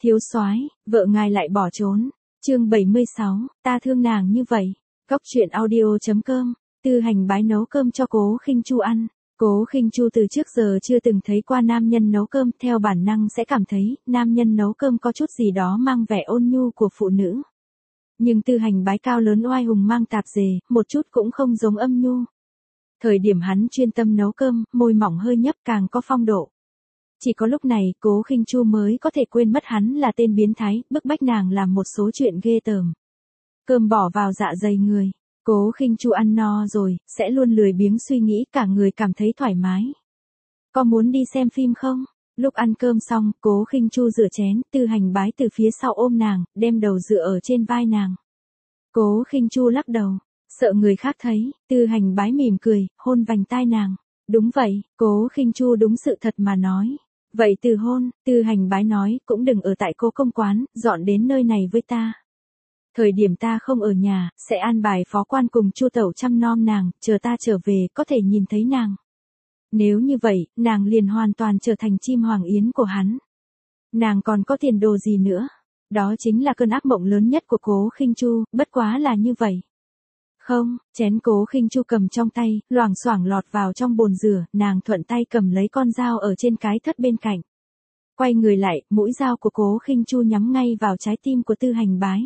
Thiếu soái, vợ ngài lại bỏ trốn. Chương 76, ta thương nàng như vậy. Góc truyện audio.com. Tư Hành bái nấu cơm cho Cố Khinh Chu ăn. Cố Khinh Chu từ trước giờ chưa từng thấy qua nam nhân nấu cơm, theo bản năng sẽ cảm thấy nam nhân nấu cơm có chút gì đó mang vẻ ôn nhu của phụ nữ. Nhưng Tư Hành bái cao lớn oai hùng mang tạp dề, một chút cũng không giống âm nhu. Thời điểm hắn chuyên tâm nấu cơm, môi mỏng hơi nhấp càng có phong độ. Chỉ có lúc này, Cố Khinh Chu mới có thể quên mất hắn là tên biến thái, bức bách nàng làm một số chuyện ghê tởm. Cơm bỏ vào dạ dày người. Cố Khinh Chu ăn no rồi, sẽ luôn lười biếng suy nghĩ, cả người cảm thấy thoải mái. Có muốn đi xem phim không? Lúc ăn cơm xong, Cố Khinh Chu rửa chén, Tư Hành bái từ phía sau ôm nàng, đem đầu dựa ở trên vai nàng. Cố Khinh Chu lắc đầu, sợ người khác thấy, Tư Hành bái mỉm cười, hôn vành tai nàng. Đúng vậy, Cố Khinh Chu đúng sự thật mà nói. Vậy từ hôn, Tư Hành bái nói, cũng đừng ở tại Cố công quán, dọn đến nơi này với ta. Thời điểm ta không ở nhà, sẽ an bài phó quan cùng Chu tẩu chăm nom nàng, chờ ta trở về có thể nhìn thấy nàng. Nếu như vậy, nàng liền hoàn toàn trở thành chim hoàng yến của hắn. Nàng còn có tiền đồ gì nữa? Đó chính là cơn ác mộng lớn nhất của Cố Khinh Chu, bất quá là như vậy. Không, chén Cố Khinh Chu cầm trong tay, loảng xoảng lọt vào trong bồn rửa, nàng thuận tay cầm lấy con dao ở trên cái thất bên cạnh. Quay người lại, mũi dao của Cố Khinh Chu nhắm ngay vào trái tim của Tư Hành bái.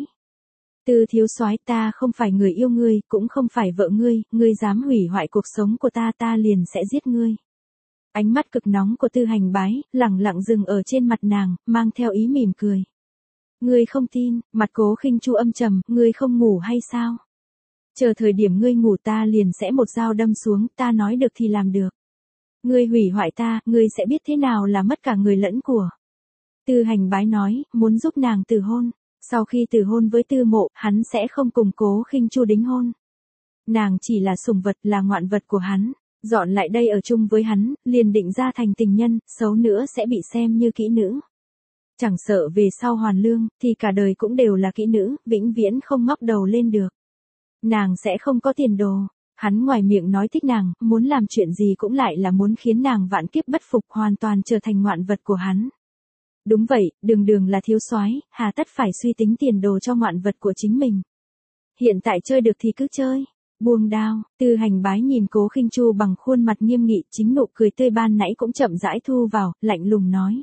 Tư thiếu soái, ta không phải người yêu ngươi, cũng không phải vợ ngươi, ngươi dám hủy hoại cuộc sống của ta, ta liền sẽ giết ngươi. Ánh mắt cực nóng của Tư Hành bái, lẳng lặng dừng ở trên mặt nàng, mang theo ý mỉm cười. Ngươi không tin, mặt Cố Khinh Chu âm trầm, ngươi không ngủ hay sao? Chờ thời điểm ngươi ngủ ta liền sẽ một dao đâm xuống, ta nói được thì làm được. Ngươi hủy hoại ta, ngươi sẽ biết thế nào là mất cả người lẫn của. Tư Hành bái nói, muốn giúp nàng từ hôn. Sau khi từ hôn với Tư Mộ, hắn sẽ không cùng Cố Khinh Chu đính hôn. Nàng chỉ là sủng vật, là ngoạn vật của hắn. Dọn lại đây ở chung với hắn, liền định ra thành tình nhân, xấu nữa sẽ bị xem như kỹ nữ. Chẳng sợ về sau hoàn lương, thì cả đời cũng đều là kỹ nữ, vĩnh viễn không ngóc đầu lên được. Nàng sẽ không có tiền đồ. Hắn ngoài miệng nói thích nàng, muốn làm chuyện gì cũng lại là muốn khiến nàng vạn kiếp bất phục, hoàn toàn trở thành ngoạn vật của hắn. Đúng vậy, đường đường là thiếu soái, hà tất phải suy tính tiền đồ cho ngoạn vật của chính mình. Hiện tại chơi được thì cứ chơi. Buông đao, Tư Hành bái nhìn Cố Khinh Chu bằng khuôn mặt nghiêm nghị, chính nụ cười tươi ban nãy cũng chậm rãi thu vào, lạnh lùng nói.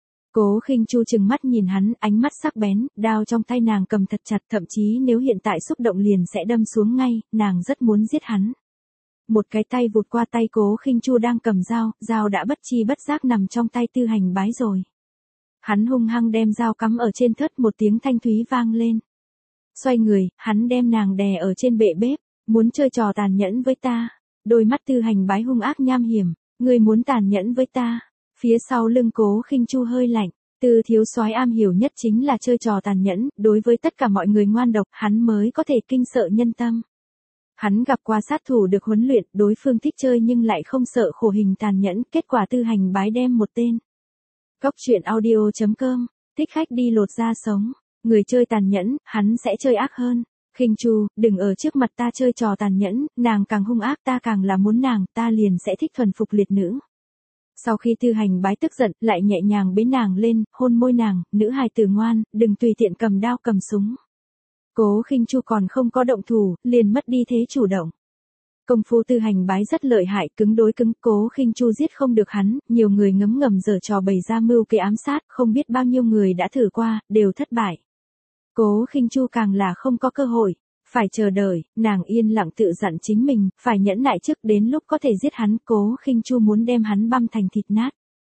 Cố Khinh Chu trừng mắt nhìn hắn, ánh mắt sắc bén, đao trong tay nàng cầm thật chặt, thậm chí nếu hiện tại xúc động liền sẽ đâm xuống ngay, nàng rất muốn giết hắn. Một cái tay vụt qua tay Cố Khinh Chu đang cầm dao, dao đã bất chi bất giác nằm trong tay Tư Hành bái rồi. Hắn hung hăng đem dao cắm ở trên thớt, một tiếng thanh thúy vang lên. Xoay người, hắn đem nàng đè ở trên bệ bếp, muốn chơi trò tàn nhẫn với ta. Đôi mắt Tư Hành bái hung ác nham hiểm, ngươi muốn tàn nhẫn với ta. Phía sau lưng Cố Khinh Chu hơi lạnh, Tư thiếu soái am hiểu nhất chính là chơi trò tàn nhẫn, đối với tất cả mọi người ngoan độc, hắn mới có thể kinh sợ nhân tâm. Hắn gặp qua sát thủ được huấn luyện, đối phương thích chơi nhưng lại không sợ khổ hình tàn nhẫn, kết quả Tư Hành bái đem một tên. Góc truyện audio.com, thích khách đi lột da sống, người chơi tàn nhẫn, hắn sẽ chơi ác hơn. Khinh Chu, đừng ở trước mặt ta chơi trò tàn nhẫn, nàng càng hung ác ta càng là muốn nàng, ta liền sẽ thích thuần phục liệt nữ. Sau khi Tư Hành bái tức giận, lại nhẹ nhàng bế nàng lên, hôn môi nàng, nữ hài tử ngoan, đừng tùy tiện cầm đao cầm súng. Cố Khinh Chu còn không có động thủ, liền mất đi thế chủ động. Công phu Tư Hành bái rất lợi hại, cứng đối cứng, Cố Khinh Chu giết không được hắn, nhiều người ngấm ngầm giở trò bày ra mưu kế ám sát, không biết bao nhiêu người đã thử qua, đều thất bại. Cố Khinh Chu càng là không có cơ hội, phải chờ đợi, nàng yên lặng tự dặn chính mình, phải nhẫn nại trước đến lúc có thể giết hắn, Cố Khinh Chu muốn đem hắn băm thành thịt nát.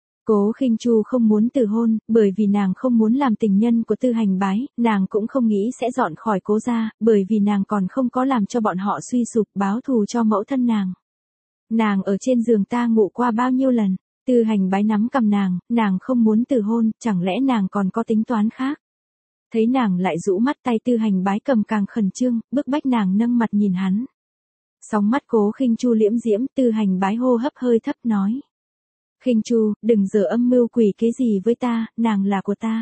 Cố Khinh Chu không muốn từ hôn, bởi vì nàng không muốn làm tình nhân của Tư Hành bái, nàng cũng không nghĩ sẽ dọn khỏi Cố gia, bởi vì nàng còn không có làm cho bọn họ suy sụp, báo thù cho mẫu thân nàng. Nàng ở trên giường ta ngủ qua bao nhiêu lần, Tư Hành bái nắm cầm nàng không muốn từ hôn, chẳng lẽ nàng còn có tính toán khác. Thấy nàng lại rũ mắt, tay Tư Hành bái cầm càng khẩn trương, bức bách nàng nâng mặt nhìn hắn. Sóng mắt Cố Khinh Chu liễm diễm, Tư Hành bái hô hấp hơi thấp nói. Khinh Chu, đừng giở âm mưu quỷ kế gì với ta, nàng là của ta.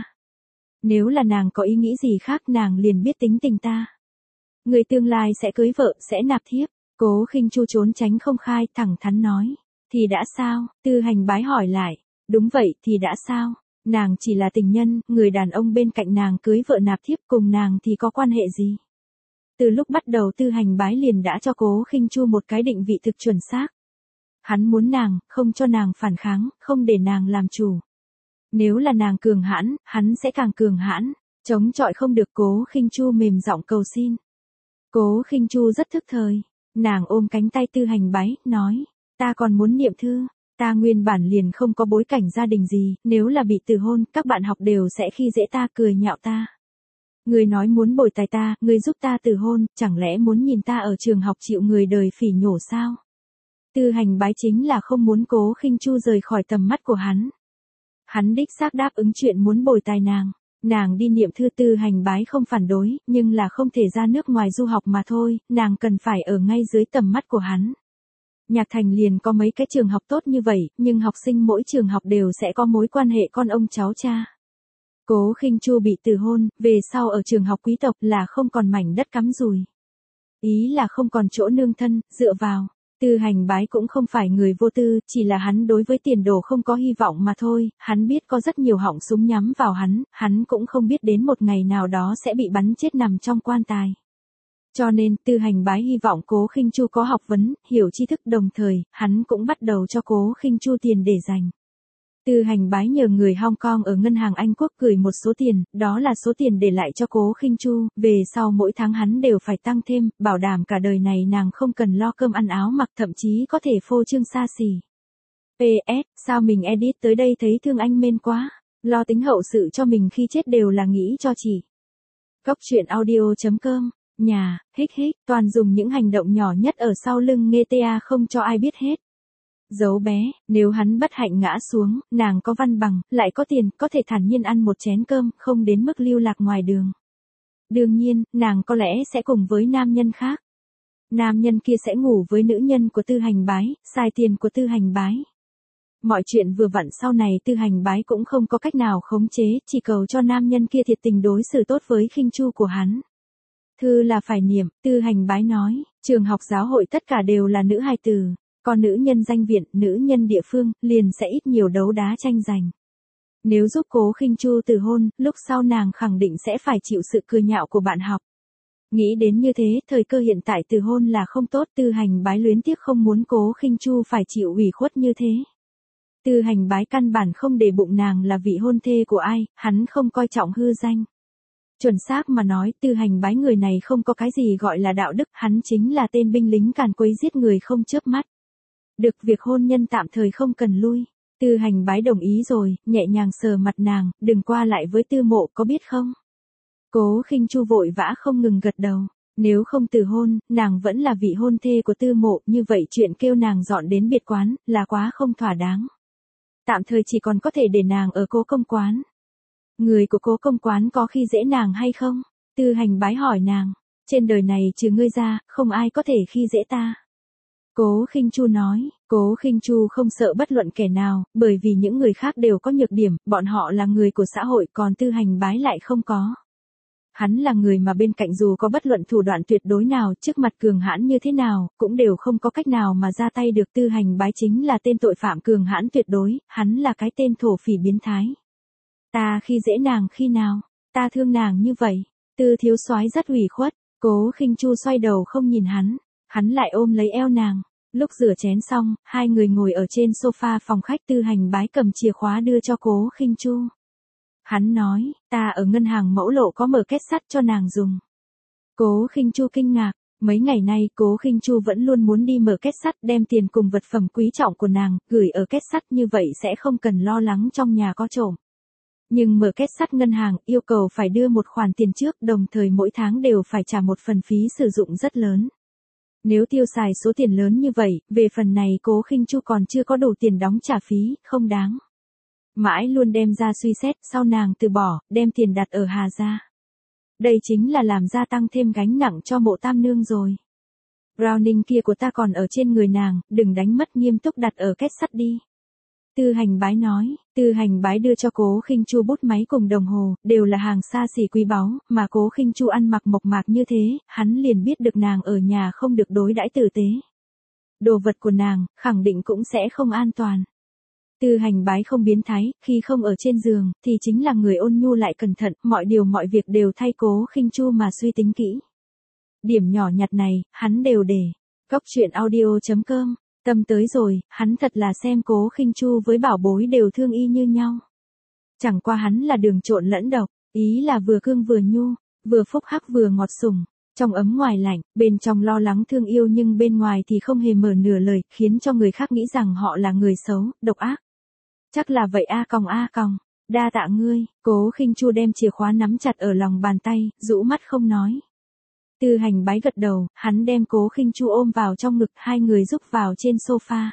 Nếu là nàng có ý nghĩ gì khác nàng liền biết tính tình ta. Người tương lai sẽ cưới vợ, sẽ nạp thiếp. Cố Khinh Chu trốn tránh không khai, thẳng thắn nói. Thì đã sao? Tư Hành bái hỏi lại. Đúng vậy, thì đã sao? Nàng chỉ là tình nhân, người đàn ông bên cạnh nàng cưới vợ nạp thiếp cùng nàng thì có quan hệ gì? Từ lúc bắt đầu Tư Hành Bái liền đã cho Cố Khinh Chu một cái định vị thực chuẩn xác. Hắn muốn nàng, không cho nàng phản kháng, không để nàng làm chủ. Nếu là nàng cường hãn, hắn sẽ càng cường hãn, chống chọi không được. Cố Khinh Chu mềm giọng cầu xin. Cố Khinh Chu rất thức thời, nàng ôm cánh tay Tư Hành Bái, nói, ta còn muốn niệm thư, ta nguyên bản liền không có bối cảnh gia đình gì, nếu là bị từ hôn, các bạn học đều sẽ khi dễ ta, cười nhạo ta. Người nói muốn bồi tài ta, người giúp ta từ hôn, chẳng lẽ muốn nhìn ta ở trường học chịu người đời phỉ nhổ sao? Tư Hành Bái chính là không muốn Cố Khinh Chu rời khỏi tầm mắt của hắn. Hắn đích xác đáp ứng chuyện muốn bồi tài nàng. Nàng đi niệm thư Tư Hành Bái không phản đối, nhưng là không thể ra nước ngoài du học mà thôi, nàng cần phải ở ngay dưới tầm mắt của hắn. Nhạc Thành liền có mấy cái trường học tốt như vậy, nhưng học sinh mỗi trường học đều sẽ có mối quan hệ con ông cháu cha. Cố Khinh Chu bị từ hôn, về sau ở trường học quý tộc là không còn mảnh đất cắm rùi. Ý là không còn chỗ nương thân, dựa vào. Tư Hành Bái cũng không phải người vô tư, chỉ là hắn đối với tiền đồ không có hy vọng mà thôi, hắn biết có rất nhiều họng súng nhắm vào hắn cũng không biết đến một ngày nào đó sẽ bị bắn chết nằm trong quan tài. Cho nên, Tư Hành Bái hy vọng Cố Khinh Chu có học vấn, hiểu tri thức, đồng thời, hắn cũng bắt đầu cho Cố Khinh Chu tiền để dành. Tư Hành Bái nhờ người Hong Kong ở ngân hàng Anh Quốc gửi một số tiền, đó là số tiền để lại cho Cố Khinh Chu, về sau mỗi tháng hắn đều phải tăng thêm, bảo đảm cả đời này nàng không cần lo cơm ăn áo mặc, thậm chí có thể phô trương xa xỉ. PS, sao mình edit tới đây thấy thương anh mên quá, lo tính hậu sự cho mình khi chết đều là nghĩ cho chị. Góc truyện audio.com, nhà, toàn dùng những hành động nhỏ nhất ở sau lưng nghe ta không cho ai biết hết. Giấu bé, nếu hắn bất hạnh ngã xuống, nàng có văn bằng, lại có tiền, có thể thản nhiên ăn một chén cơm, không đến mức lưu lạc ngoài đường. Đương nhiên, nàng có lẽ sẽ cùng với nam nhân khác. Nam nhân kia sẽ ngủ với nữ nhân của Tư Hành Bái, xài tiền của Tư Hành Bái. Mọi chuyện vừa vặn sau này Tư Hành Bái cũng không có cách nào khống chế, chỉ cầu cho nam nhân kia thiệt tình đối xử tốt với Khinh Chu của hắn. Thư là phải niệm, Tư Hành Bái nói, trường học giáo hội tất cả đều là nữ hài tử. Còn nữ nhân danh viện, nữ nhân địa phương, liền sẽ ít nhiều đấu đá tranh giành. Nếu giúp Cố Khinh Chu từ hôn, lúc sau nàng khẳng định sẽ phải chịu sự cười nhạo của bạn học. Nghĩ đến như thế, thời cơ hiện tại từ hôn là không tốt, Tư Hành Bái luyến tiếc không muốn Cố Khinh Chu phải chịu ủy khuất như thế. Tư Hành Bái căn bản không để bụng nàng là vị hôn thê của ai, hắn không coi trọng hư danh. Chuẩn xác mà nói, Tư Hành Bái người này không có cái gì gọi là đạo đức, hắn chính là tên binh lính càn quấy giết người không chớp mắt. Được, việc hôn nhân tạm thời không cần lui. Tư Hành Bái đồng ý rồi, nhẹ nhàng sờ mặt nàng, đừng qua lại với Tư Mộ, có biết không? Cố Khinh Chu vội vã không ngừng gật đầu. Nếu không từ hôn, nàng vẫn là vị hôn thê của Tư Mộ, như vậy chuyện kêu nàng dọn đến biệt quán, là quá không thỏa đáng. Tạm thời chỉ còn có thể để nàng ở Cố công quán. Người của Cố công quán có khi dễ nàng hay không? Tư Hành Bái hỏi nàng. Trên đời này trừ ngươi ra, không ai có thể khi dễ ta. Cố Khinh Chu nói, Cố Khinh Chu không sợ bất luận kẻ nào, bởi vì những người khác đều có nhược điểm, bọn họ là người của xã hội, còn Tư Hành Bái lại không có. Hắn là người mà bên cạnh dù có bất luận thủ đoạn tuyệt đối nào, trước mặt cường hãn như thế nào, cũng đều không có cách nào mà ra tay được. Tư Hành Bái chính là tên tội phạm cường hãn tuyệt đối, hắn là cái tên thổ phỉ biến thái. Ta khi dễ nàng khi nào, ta thương nàng như vậy. Tư thiếu soái rất ủy khuất. Cố Khinh Chu xoay đầu không nhìn hắn lại ôm lấy eo nàng. Lúc rửa chén xong, hai người ngồi ở trên sofa phòng khách. Tư Hành Bái cầm chìa khóa đưa cho Cố Khinh Chu. Hắn nói, ta ở ngân hàng Mẫu Lộ có mở két sắt cho nàng dùng. Cố Khinh Chu kinh ngạc, mấy ngày nay Cố Khinh Chu vẫn luôn muốn đi mở két sắt, đem tiền cùng vật phẩm quý trọng của nàng gửi ở két sắt, như vậy sẽ không cần lo lắng trong nhà có trộm. Nhưng mở két sắt ngân hàng yêu cầu phải đưa một khoản tiền trước, đồng thời mỗi tháng đều phải trả một phần phí sử dụng rất lớn. Nếu tiêu xài số tiền lớn như vậy, về phần này Cố Khinh Chu còn chưa có đủ tiền đóng trả phí, không đáng. Mãi luôn đem ra suy xét, sau nàng từ bỏ, đem tiền đặt ở Hà gia. Đây chính là làm gia tăng thêm gánh nặng cho Mộ Tam Nương rồi. Browning kia của ta còn ở trên người nàng, đừng đánh mất, nghiêm túc đặt ở két sắt đi. Tư Hành Bái nói, Tư Hành Bái đưa cho Cố Khinh Chu bút máy cùng đồng hồ, đều là hàng xa xỉ quý báu, mà Cố Khinh Chu ăn mặc mộc mạc như thế, hắn liền biết được nàng ở nhà không được đối đãi tử tế. Đồ vật của nàng, khẳng định cũng sẽ không an toàn. Tư Hành Bái không biến thái, khi không ở trên giường, thì chính là người ôn nhu lại cẩn thận, mọi điều mọi việc đều thay Cố Khinh Chu mà suy tính kỹ. Điểm nhỏ nhặt này, hắn đều để. Cốc truyện audio.com, tâm tới rồi, hắn thật là xem Cố Khinh Chu với bảo bối đều thương y như nhau. Chẳng qua hắn là đường trộn lẫn độc, ý là vừa cương vừa nhu, vừa phúc hắc vừa ngọt sủng. Trong ấm ngoài lạnh, bên trong lo lắng thương yêu nhưng bên ngoài thì không hề mở nửa lời, khiến cho người khác nghĩ rằng họ là người xấu, độc ác. Chắc là vậy a còng, đa tạ ngươi. Cố Khinh Chu đem chìa khóa nắm chặt ở lòng bàn tay, rũ mắt không nói. Tư Hành Bái gật đầu, hắn đem Cố Khinh Chu ôm vào trong ngực, hai người rúc vào trên sofa.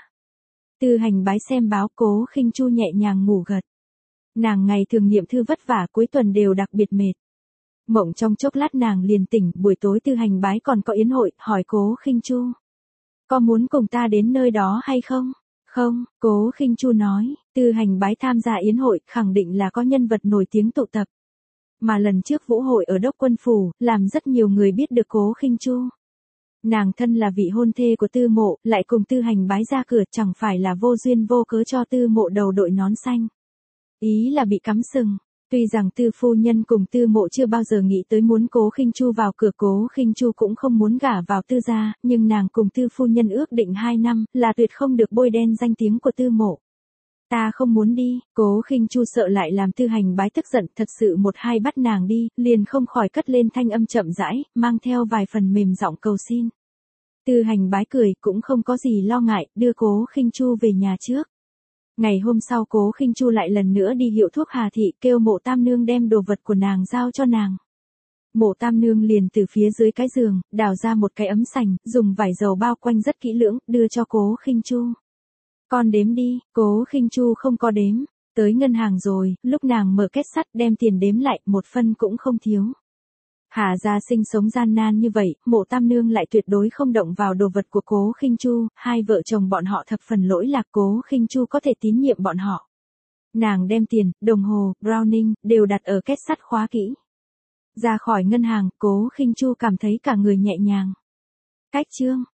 Tư Hành Bái xem báo, Cố Khinh Chu nhẹ nhàng ngủ gật. Nàng ngày thường niệm thư vất vả, cuối tuần đều đặc biệt mệt. Mộng trong chốc lát nàng liền tỉnh, buổi tối Tư Hành Bái còn có yến hội, hỏi Cố Khinh Chu. Có muốn cùng ta đến nơi đó hay không? Không, Cố Khinh Chu nói, Tư Hành Bái tham gia yến hội, khẳng định là có nhân vật nổi tiếng tụ tập. Mà lần trước vũ hội ở Đốc Quân Phủ, làm rất nhiều người biết được Cố Khinh Chu. Nàng thân là vị hôn thê của Tư Mộ, lại cùng Tư Hành Bái ra cửa, chẳng phải là vô duyên vô cớ cho Tư Mộ đầu đội nón xanh. Ý là bị cắm sừng. Tuy rằng Tư phu nhân cùng Tư Mộ chưa bao giờ nghĩ tới muốn Cố Khinh Chu vào cửa, Cố Khinh Chu cũng không muốn gả vào Tư gia, nhưng nàng cùng Tư phu nhân ước định 2 năm, là tuyệt không được bôi đen danh tiếng của Tư Mộ. Ta không muốn đi. Cố Khinh Chu sợ lại làm Tư Hành Bái tức giận, thật sự một hai bắt nàng đi, liền không khỏi cất lên thanh âm chậm rãi, mang theo vài phần mềm giọng cầu xin. Tư Hành Bái cười, cũng không có gì lo ngại, đưa Cố Khinh Chu về nhà trước. Ngày hôm sau Cố Khinh Chu lại lần nữa đi hiệu thuốc Hà Thị, kêu Mộ Tam Nương đem đồ vật của nàng giao cho nàng. Mộ Tam Nương liền từ phía dưới cái giường, đào ra một cái ấm sành, dùng vải dầu bao quanh rất kỹ lưỡng, đưa cho Cố Khinh Chu. Con đếm đi. Cố Khinh Chu không có đếm. Tới ngân hàng rồi, lúc nàng mở kết sắt đem tiền đếm lại, một phân cũng không thiếu. Hà gia sinh sống gian nan như vậy, Mộ Tam Nương lại tuyệt đối không động vào đồ vật của Cố Khinh Chu, hai vợ chồng bọn họ thập phần lỗi lạc, Cố Khinh Chu có thể tín nhiệm bọn họ. Nàng đem tiền, đồng hồ, Browning, đều đặt ở kết sắt khóa kỹ. Ra khỏi ngân hàng, Cố Khinh Chu cảm thấy cả người nhẹ nhàng. Cách chương